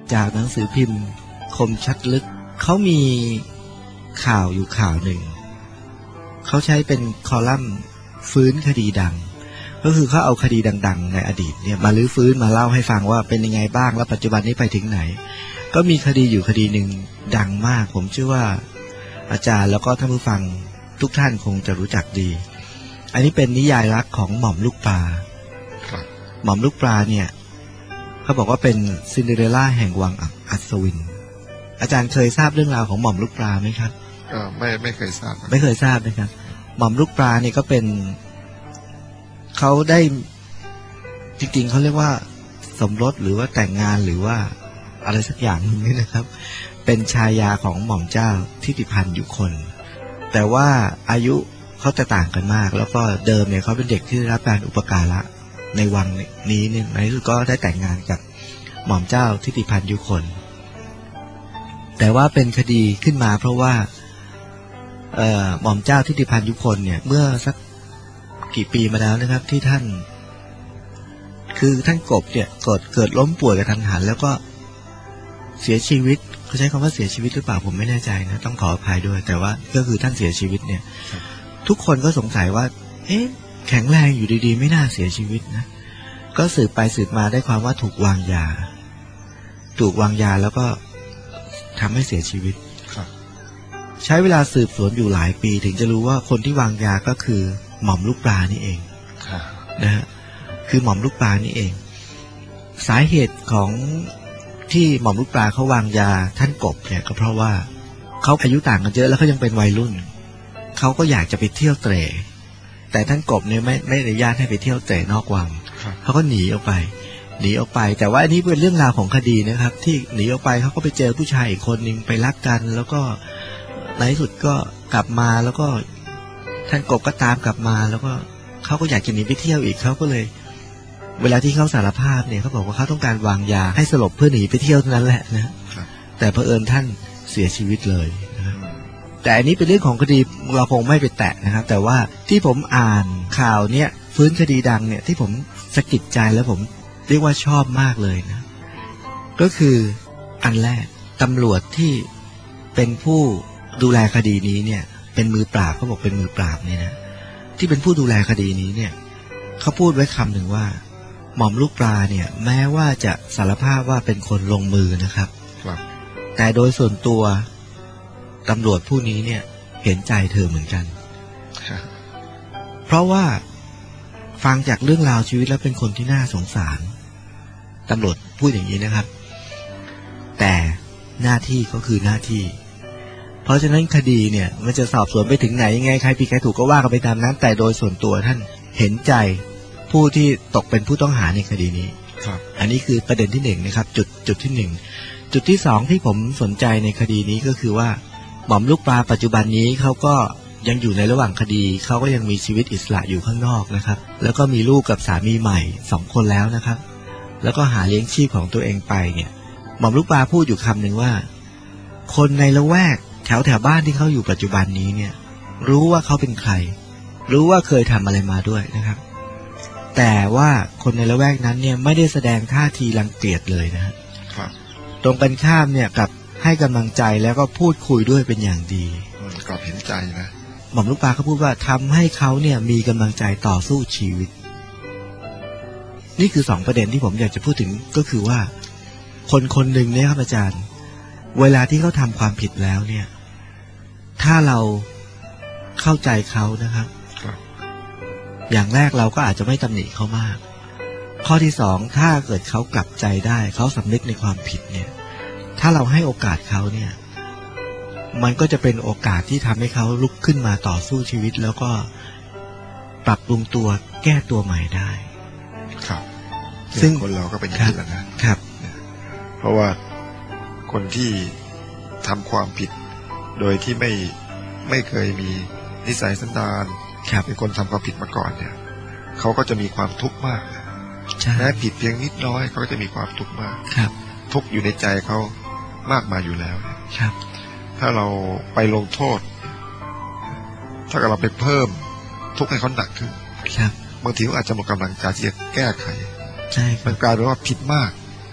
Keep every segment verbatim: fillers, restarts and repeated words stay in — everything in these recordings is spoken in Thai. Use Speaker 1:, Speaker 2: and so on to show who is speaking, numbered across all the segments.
Speaker 1: จากหนังสือพิมพ์คมชัดลึกเขามีข่าวอยู่ข่าวหนึ่งเขาใช้เป็นคอลัมน์ฟื้นคดีดังก็คือเขาเอาคดีดังๆในอดีตเนี่ยมาลื้อฟื้นมาเล่าให้ฟังว่าเป็นยังไงบ้างแล้วปัจจุบันนี้ไปถึงไหนก็มีคดีอยู่คดีหนึ่งดังมากผมเชื่อว่าอาจารย์แล้วก็ท่านผู้ฟังทุกท่านคงจะรู้จักดีอันนี้เป็นนิยายรักของหม่อมลูกปลาหม่อมลูกปลาเนี่ยเขาบอกว่าเป็นซินเดอเรลล่าแห่งวังอัศวินอาจารย์เคยทราบเรื่องราวของหม่อมลูกปลาไหมครับ
Speaker 2: ก็ไม่ไม่เคยทราบ
Speaker 1: ไม่เคยทราบนะครับหม่อมลูกปลาเนี่ยก็เป็นเขาได้จริงๆเขาเรียกว่าสมรสหรือว่าแต่งงานหรือว่าอะไรสักอย่างนึงนี่นะครับเป็นชายาของหม่อมเจ้าทิติพันธ์ยุคนแต่ว่าอายุเขาจะต่างกันมากแล้วก็เดิมเนี่ยเขาเป็นเด็กที่ได้รับการอุปการะในวังนี้เนี่ยในที่สุดก็ได้แต่งงานกับหม่อมเจ้าทิติพันธ์ยุคนแต่ว่าเป็นคดีขึ้นมาเพราะว่าเอ่อหม่อมเจ้าทิติพันธ์ยุคนเนี่ยเมื่อสักกี่ปีมาแล้วนะครับที่ท่านคือท่านกบเนี่ยเกิดเกิดล้มป่วยกระทันหันแล้วก็เสียชีวิตเขาใช้คำว่าเสียชีวิตหรือเปล่าผมไม่แน่ใจนะต้องขออภัยด้วยแต่ว่าก็คือท่านเสียชีวิตเนี่ยทุกคนก็สงสัยว่าเอ๊ะแข็งแรงอยู่ดีๆไม่น่าเสียชีวิตนะก็สืบไปสืบมาได้ความว่าถูกวางยาถูกวางยาแล้วก็ทำให้เสียชีวิตใช้เวลาสืบสวนอยู่หลายปีถึงจะรู้ว่าคนที่วางยาก็คือหม่อมลูกปลานี่เองนะฮะคือหม่อมลูกปลานี่เองสาเหตุของที่หม่อมลูกปลาเขาวางยาท่านกบเนี่ยก็เพราะว่าเขาอายุต่างกันเยอะแล้วเขายังเป็นวัยรุ่นเขาก็อยากจะไปเที่ยวเตร่แต่ท่านกบเนี่ยไม่ไม่อนุญาตให้ไปเที่ยวเตร่นอกวังเขาก็หนีออกไปหนีออกไปแต่ว่าอันนี้เป็นเรื่องราวของคดีนะครับที่หนีออกไปเขาก็ไปเจอผู้ชายอีกคนนึงไปรักกันแล้วก็ในที่สุดก็กลับมาแล้วก็ท่านกบก็ตามกลับมาแล้วก็เขาก็อยากจะหนีไปเที่ยวอีกเขาก็เลยเวลาที่เขาสารภาพเนี่ยเขาบอกว่าเขาต้องการวางยาให้สลบเพื่อหนีไปเที่ยวเท่านั้นแหละนะแต่เผอิญท่านเสียชีวิตเลยนะแต่อันนี้เป็นเรื่องของคดีเราคงไม่ไปแตะนะครับแต่ว่าที่ผมอ่านข่าวเนี้ยฟื้นคดีดังเนี่ยที่ผมสะกิดใจแล้วผมเรียกว่าชอบมากเลยนะก็คืออันแรกตำรวจที่เป็นผู้ดูแลคดีนี้เนี่ยเป็นมือปราบเขาบอกเป็นมือปราบเนี่ยนะที่เป็นผู้ดูแลคดีนี้เนี่ยเขาพูดไว้คำหนึ่งว่าหม่อมลูกปลาเนี่ยแม้ว่าจะสารภาพว่าเป็นคนลงมือนะครับแต่โดยส่วนตัวตำรวจผู้นี้เนี่ยเห็นใจเธอเหมือนกันเพราะว่าฟังจากเรื่องราวชีวิตแล้วเป็นคนที่น่าสงสารตำรวจพูดอย่างนี้นะครับแต่หน้าที่ก็คือหน้าที่เพราะฉะนั้นคดีเนี่ยมันจะสอบสวนไปถึงไหนยังไงใครผิดใครถูกก็ว่ากันไปตามนั้นแต่โดยส่วนตัวท่านเห็นใจผู้ที่ตกเป็นผู้ต้องหาในคดีนี้ครับอันนี้คือประเด็นที่หนึ่งนะครับจุดจุดที่หนึ่งจุดที่สองที่ผมสนใจในคดีนี้ก็คือว่าหม่อมลูกปลาปัจจุบันนี้เขาก็ยังอยู่ในระหว่างคดีเขาก็ยังมีชีวิตอิสระอยู่ข้างนอกนะครับแล้วก็มีลูกกับสามีใหม่สองคนแล้วนะครับแล้วก็หาเลี้ยงชีพของตัวเองไปเนี่ยหม่อมลูกปลาพูดอยู่คำหนึ่งว่าคนในละแวกแถวแถวบ้านที่เขาอยู่ปัจจุบันนี้เนี่ยรู้ว่าเขาเป็นใครรู้ว่าเคยทำอะไรมาด้วยนะครับแต่ว่าคนในละแวกนั้นเนี่ยไม่ได้แสดงท่าทีรังเกียจเลยนะครับตรงกันข้ามเนี่ยกับให้กำลังใจแล้วก็พูดคุยด้วยเป็นอย่างดี
Speaker 2: ก็เห็นใจนะ
Speaker 1: หม่อมลูกปลาเขาพูดว่าทำให้เขาเนี่ยมีกำลังใจต่อสู้ชีวิตนี่คือสองประเด็นที่ผมอยากจะพูดถึงก็คือว่าคนคนหนึ่งเนี่ยครับอาจารย์เวลาที่เขาทำความผิดแล้วเนี่ยถ้าเราเข้าใจเขานะครับอย่างแรกเราก็อาจจะไม่ตำหนิเขามากข้อที่สองถ้าเกิดเขากลับใจได้เขาสำนึกในความผิดเนี่ยถ้าเราให้โอกาสเขาเนี่ยมันก็จะเป็นโอกาสที่ทำให้เขาลุกขึ้นมาต่อสู้ชีวิตแล้วก็ปรับปรุงตัวแก้ตัวใหม่ได้
Speaker 2: ครับซึ่งคนเราก็เป็นอย่างนี้แหละนะครับเพราะว่าคนที่ทำความผิดโดยที่ไม่ไม่เคยมีนิสัยสันดานเป็นคนทำความผิดมาก่อนเนี่ยเขาก็จะมีความทุกข์มากแม้ผิดเพียงนิดน้อยเขาก็จะมีความทุกข์มากทุกข์อยู่ในใจเขามากมายอยู่แล้วถ้าเราไปลงโทษถ้าเราไปเพิ่มทุกข์ให้เขาหนักขึ้นบางทีเขาอาจจะหมดกำลังใจที่จะแก้ไขมันกลายเป็นว่าผิดมาก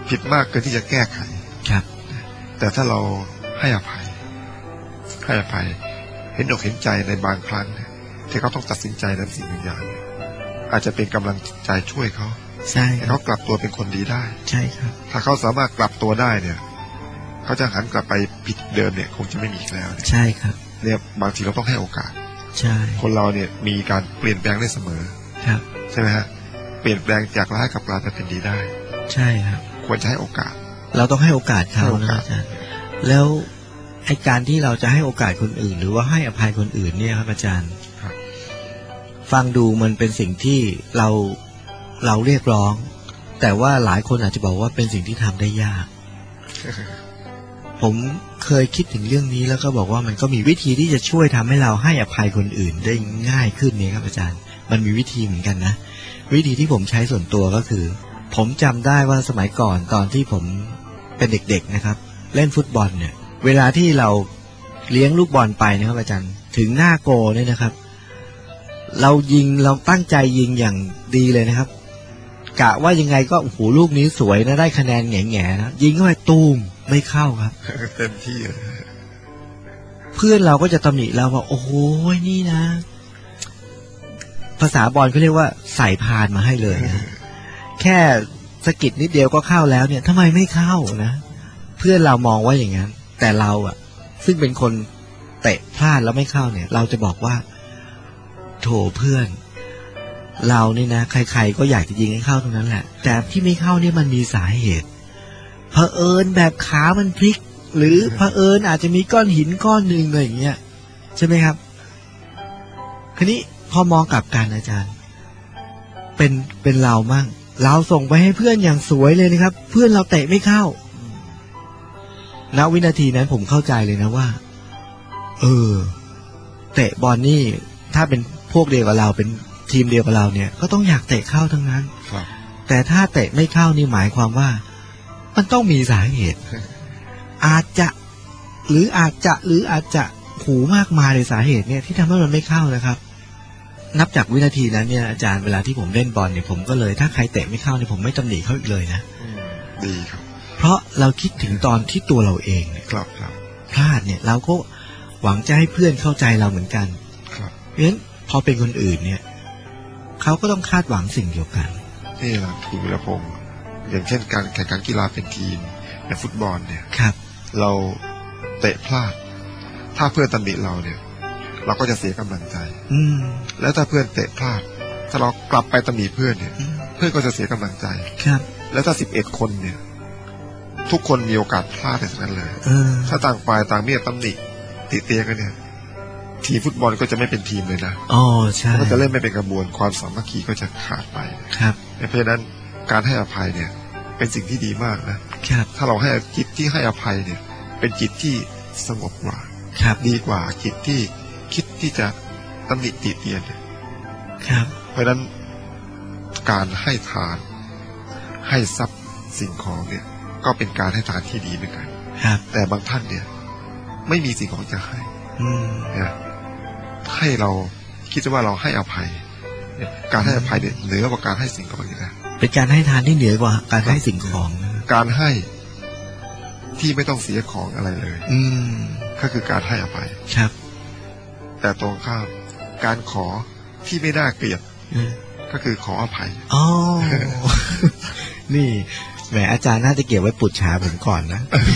Speaker 2: ผิดมากเกินที่จะแก้ไข
Speaker 1: ครับ
Speaker 2: แต่ถ้าเราให้อภัยให้อภัยเห็นอกเห็นใจในบางครั้งที่เขาต้องตัดสินใจในสิ่งบางอย่างอาจจะเป็นกำลังใจช่วยเขา
Speaker 1: ใช่
Speaker 2: ให้เขากลับตัวเป็นคนดีได้
Speaker 1: ใช่ครับ
Speaker 2: ถ้าเขาสามารถกลับตัวได้เนี่ยเขาจะหันกลับไปผิดเดิมเนี่ยคงจะไม่มีอีกแล้ว
Speaker 1: ใช่ครับ
Speaker 2: เนี่ยบางทีเราต้องให้โอกาส
Speaker 1: ใช่
Speaker 2: คนเราเนี่ยมีการเปลี่ยนแปลงได้เสมอ
Speaker 1: ครับ
Speaker 2: ใช่ไหมฮะเปลี่ยนแปลงจากร้ายกลับกลายเป็นดีได้
Speaker 1: ใช่ครับ
Speaker 2: ควรจะให้โอกาส
Speaker 1: เราต้องให้โอกาสเขานะอาจารย์แล้วไอ้การที่เราจะให้โอกาสคนอื่นหรือว่าให้อภัยคนอื่นเนี่ยครับอาจารย์ฟังดูมันเป็นสิ่งที่เราเราเรียกร้องแต่ว่าหลายคนอาจจะบอกว่าเป็นสิ่งที่ทำได้ยาก ผมเคยคิดถึงเรื่องนี้แล้วก็บอกว่ามันก็มีวิธีที่จะช่วยทำให้เราให้อภัยคนอื่นได้ง่ายขึ้นเนี่ยครับอาจารย์มันมีวิธีเหมือนกันนะวิธีที่ผมใช้ส่วนตัวก็คือผมจำได้ว่าสมัยก่อนตอนที่ผมเป็นเด็กๆนะครับเล่นฟุตบอลเนี่ยเวลาที่เราเลี้ยงลูกบอลไปนะครับอาจารย์ถึงหน้าโกเนี่ยนะครับเรายิงเราตั้งใจยิงอย่างดีเลยนะครับกะว่ายังไงก็โอ้โหลูกนี้สวยนะได้คะแนนแง่ๆนะยิงเข้าไปตูมไม่เข้าครับ
Speaker 2: เต็มที่
Speaker 1: เพื่อนเราก็จะตำหนิเราว่าโอ้โหนี่นะภาษาบอลเขาเรียกว่าใส่พานมาให้เลยนะแค่สกิดนิดเดียวก็เข้าแล้วเนี่ยทำไมไม่เข้านะเพื่อนเรามองว่าอย่างนั้นแต่เราอ่ะซึ่งเป็นคนเตะพลาดแล้วไม่เข้าเนี่ยเราจะบอกว่าโถเพื่อนเรานี่นะใครๆก็อยากจะยิงให้เข้าตรงนั้นแหละแต่ที่ไม่เข้าเนี่ยมันมีสาเหตุเผอิญแบบขามันพลิกหรือเผอิญอาจจะมีก้อนหินก้อนหนึ่งอะไรอย่างเงี้ยใช่ไหมครับทีนี้พอมองกลับกันอาจารย์เป็นเป็นเรามั่งเราส่งไปให้เพื่อนอย่างสวยเลยนะครับเพื่อนเราเตะไม่เข้าณวินาทีนั้นผมเข้าใจเลยนะว่าเออเตะบอลนี่ถ้าเป็นพวกเดียวกับเราเป็นทีมเดียวกับเราเนี่ยก็ต้องอยากเตะเข้าทั้งนั้นแต่ถ้าเตะไม่เข้านี่หมายความว่ามันต้องมีสาเหตุอาจจะหรืออาจจะหรืออาจจะหูมากมายเลยสาเหตุเนี่ยที่ทำให้มันไม่เข้านะครับนับจากวินาทีนั้นเนี่ยอาจารย์เวลาที่ผมเล่นบอลเนี่ยผมก็เลยถ้าใครเตะไม่เข้าเนี่ยผมไม่ตำหนิเขาอีกเลยนะ
Speaker 2: ดีครับ
Speaker 1: เพราะเราคิดถึงตอนที่ตัวเราเอง
Speaker 2: ครับครับ
Speaker 1: พลาดเนี่ยเราก็หวังจะให้เพื่อนเข้าใจเราเหมือนกัน
Speaker 2: ครับ
Speaker 1: เพราะฉะนั้นพอเป็นคนอื่นเนี่ยเขาก็ต้องคาดหวังสิ่งเดียวกัน
Speaker 2: นี่แหละคุณวิรพงษ์อย่างเช่นการแข่งขันกีฬาเป็นทีมในฟุตบอลเนี่ย
Speaker 1: ครับ
Speaker 2: เราเตะพลาดถ้าเพื่อนตำหนิเราเนี่ยเราก็จะเสียกำลังใจ
Speaker 1: อืม
Speaker 2: แล้วถ้าเพื่อนเตะพลาดถ้าเรากลับไปตำหนิเพื่อนเนี่ยเพื่อนก็จะเสียกำลังใจ
Speaker 1: ครับ
Speaker 2: แล้วถ้าสิบเอ็ดคนเนี่ยทุกคนมีโอกาสพลาดในนั้นเลยถ้าต่างฝ่ายต่างเมียตำหนิติเตียกันเนี่ยทีมฟุตบอลก็จะไม่เป็นทีมเลยนะ
Speaker 1: อ๋อใช่
Speaker 2: ก็จะเล่นไม่เป็นกระบวนความสามัคคีก็จะขาดไป
Speaker 1: ครับ
Speaker 2: เพราะฉะนั้นการให้อภัยเนี่ยเป็นสิ่งที่ดีมากนะครับถ้าเราให้จิตที่ให้อภัยเนี่ยเป็นจิตที่สงบกว่า
Speaker 1: ครับ
Speaker 2: ดีกว่าจิตที่คิดที่จะตำหนิติเตียน
Speaker 1: ครับ
Speaker 2: เพราะฉะนั้นการให้ทานให้ทรัพย์สิ่งของเนี่ยก็เป็นการให้ทานที่ดีเหมือนกัน
Speaker 1: ครับ
Speaker 2: แต่บางท่านเนี่ยไม่มีสิ่งของจะให้
Speaker 1: นะ
Speaker 2: ให้เราคิดว่าเราให้อภัยการให้อภัยเนี่ยเหนือกว่าการให้สิ่งของอีกนะ
Speaker 1: เป็นการให้ทานที่เหนือกว่าการให้สิ่งของ
Speaker 2: การให้ที่ไม่ต้องเสียของอะไรเลย
Speaker 1: อืม
Speaker 2: ก็คือการให้อภัย
Speaker 1: ครับ
Speaker 2: แต่ตรงข้ามการขอที่ไม่น่าเกลียดก็คือขออภัย
Speaker 1: อ๋อ นี่แหมอาจารย์น่าจะเก็บไว้ปุจฉาผมก่อนนะ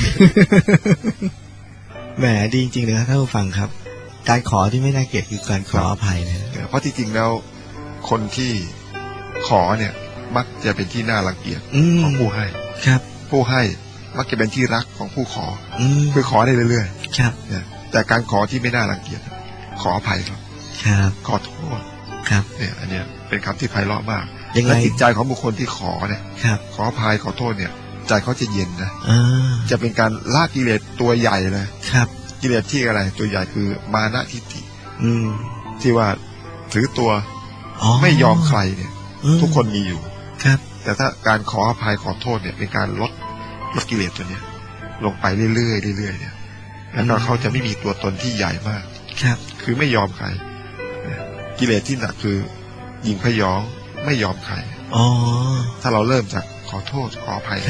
Speaker 1: แหมดีจริงๆเลยครับท่านผู้ฟังครับการขอที่ไม่น่าเกลียดคือการขออภัยนะ
Speaker 2: เพราะที่จริงแล้วคนที่ขอเนี่ยมักจะเป็นที่น่ารังเกียจของผู้ให้
Speaker 1: ครับ
Speaker 2: ผู้ให้มักจะเป็นที่รักของผู้ขอคือขอได้เรื่อย
Speaker 1: ๆครับ
Speaker 2: แต่การขอที่ไม่น่ารังเกียจขออภัยครับ
Speaker 1: ครับ
Speaker 2: ขอโทษ
Speaker 1: ครับ
Speaker 2: เนี่ยอันเนี้ยเป็นคำที่ไพเราะมากและจิตใจของบุคคลที่ขอเนี่ยขออภัยขอโทษเนี่ยใจเขาจะเย็นนะจะเป็นการละกิเลสตัวใหญ่เลย
Speaker 1: ครับ
Speaker 2: กิเลสที่อะไรตัวใหญ่คือมานะทิฏฐิที่ว่าถือตัวไม่ยอมใครเนี่ยทุกคนมีอยู่
Speaker 1: ครับ
Speaker 2: แต่ถ้าการขออภัยขอโทษเนี่ยเป็นการลดลดกิเลสตัวเนี้ยลงไปเรื่อยๆเรื่อยๆเนี่ยแล้วก็เขาจะไม่มีตัวตนที่ใหญ่มาก
Speaker 1: ครับ
Speaker 2: คือไม่ยอมใครกิเลสที่หนักคือยิงพยองไม่ยอมใคร
Speaker 1: อ๋อ
Speaker 2: ถ้าเราเริ่มจากขอโทษขออภัย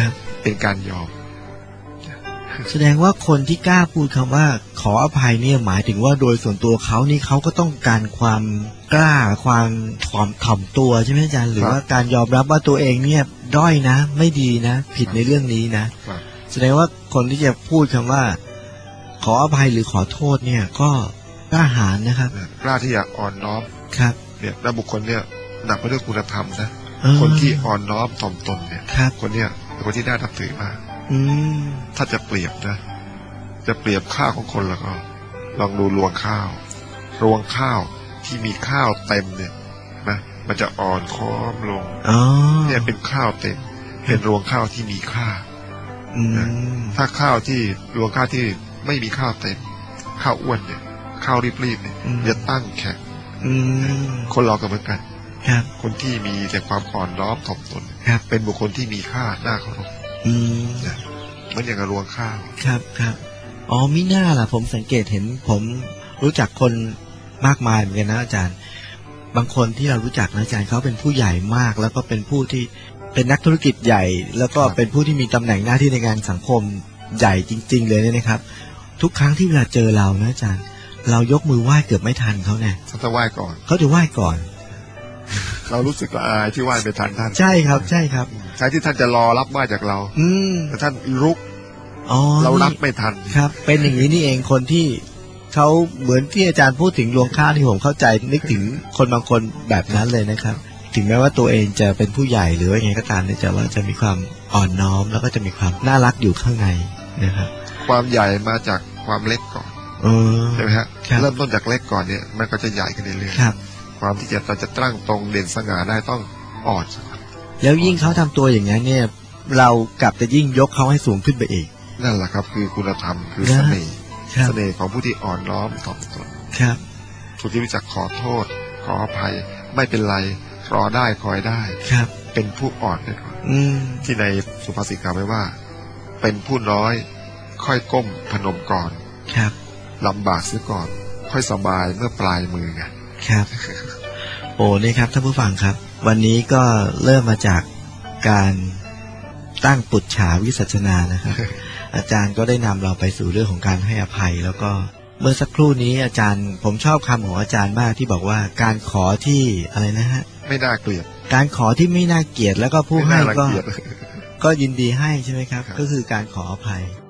Speaker 2: เป็นการยอม
Speaker 1: แสดงว่าคนที่กล้าพูดคำว่าขออภัยเนี่ยหมายถึงว่าโดยส่วนตัวเขานี่เขาก็ต้องการความกล้าความถ่อมถ่อมตัวใช่ไหมอาจารย์หรือว่าการยอมรับว่าตัวเองเนี่ยด้อยนะไม่ดีนะผิดในเรื่องนี้นะแสดงว่าคนที่จะพูดคำว่าขออภัยหรือขอโทษเนี่ยก็กล้าหาญนะครับ
Speaker 2: กล้าที่จะอ่อนน้อม
Speaker 1: ครับ
Speaker 2: เนี่ยแล้วบุคคลเนี่ยหนักไปด้วยคุณธรรมนะคนที่อ่อนน้อมถ่อมตนเนี่ยคนเนี่ยเป็นคนที่น่านับถือมากถ้าจะเปรียบนะจะเปรียบข้าวของคนแล้วก็ลองดูรวงข้าวรวงข้าวที่มีข้าวเต็มเนี่ยนะมันจะอ่อนค้อมลงเนี่ยเป็นข้าวเต็มเป็นรวงข้าวที่มีค่าถ้าข้าวที่รวงข้าวที่ไม่มีข้าวเต็มข้าวอ้วนเนี่ยข้าวรีบๆเนี่ยจะตั้งแข็งคนเราก็เหมือนกันคนที่มีแต่ความอ่อนน้อมถ่อมตนเป็นบุคคลที่มีค่าน่าเคารพเหมือนอย่างกับรวงข้าว
Speaker 1: ครับครับอ๋อมิน่าล่ะผมสังเกตเห็นผมรู้จักคนมากมายเหมือนกันนะอาจารย์บางคนที่เรารู้จักนะอาจารย์เขาเป็นผู้ใหญ่มากแล้วก็เป็นผู้ที่เป็นนักธุรกิจใหญ่แล้วก็เป็นผู้ที่มีตำแหน่งหน้าที่ในงานสังคมใหญ่จริงๆเลยเนี่ยนะครับทุกครั้งที่เวลาเจอเรานะอาจารย์เรายกมือไหว้เกือบไม่ทันเขาเนี่ย
Speaker 2: เขาจะไหว้ก่อน
Speaker 1: เขาจะไหว้ก่อน
Speaker 2: เรารู้สึกละอายที่ไหว้ไม่ทันท่าน
Speaker 1: ใช่ครับใช่ครับ
Speaker 2: ใช่ที่ท่านจะรอรับไหว้จากเรา
Speaker 1: อืม
Speaker 2: แต่ท่านรุกเรารับไม่ทัน
Speaker 1: ครับเป็นอย่างนี้นี่เองคนที่เขาเหมือนที่อาจารย์พูดถึงรวงข้าวที่ผมเข้าใจนึกถึงคนบางคนแบบนั้นเลยนะครับถึงแม้ว่าตัวเองจะเป็นผู้ใหญ่หรือว่าไงก็ตามเนี่ยจะว่าจะมีความอ่อนน้อมแล้วก็จะมีความน่ารักอยู่ข้างในนะครับ
Speaker 2: ความใหญ่มาจากความเล็กก่อนใช่ไหมฮะเริ่มต้นจากเล็กก่อนเนี่ยมันก็จะใหญ่ขึ้นเรื่อยๆความที่จะเราจะตั้งตรงเด่นสง่าได้ต้องอ่อน
Speaker 1: แล้วยิ่งเขาทำตัวอย่างนี้เนี่ยเรากลับจะยิ่งยกเขาให้สูงขึ้นไปอีก
Speaker 2: นั่นแหละครับคือคุณธรรมคือเสน่ห์เสน่ห์ของผู้ที่อ่อนน้อมถ่อมตน
Speaker 1: ครับ
Speaker 2: ผู้ที่รู้จักขอโทษขออภัยไม่เป็นไรรอได้คอยได้
Speaker 1: ครับ
Speaker 2: เป็นผู้อ่อนด้วยก่อนที่ในสุภาษิตกล่าวไว้ว่าเป็นผู้น้อยค่อยก้มพนมก่อน
Speaker 1: ครับ
Speaker 2: ลำบากเสียก่อนค่อยสบายเมื่อปลายมือไง
Speaker 1: ครับโอ้นี่ครับท่านผู้ฟังครับวันนี้ก็เริ่มมาจากการตั้งปุจฉาวิสัชนานะครับ อาจารย์ก็ได้นำเราไปสู่เรื่องของการให้อภัยแล้วก็เมื่อสักครู่นี้อาจารย์ผมชอบคำของอาจารย์มากที่บอกว่าการขอที่อะไรนะฮะ
Speaker 2: ไม่น่าเกลียด
Speaker 1: การขอที่ไม่น่าเกลียดแล้วก็ผู้ให้ก็ก็ยินดีให้ใช่ไหมครับก็คือการขออภัย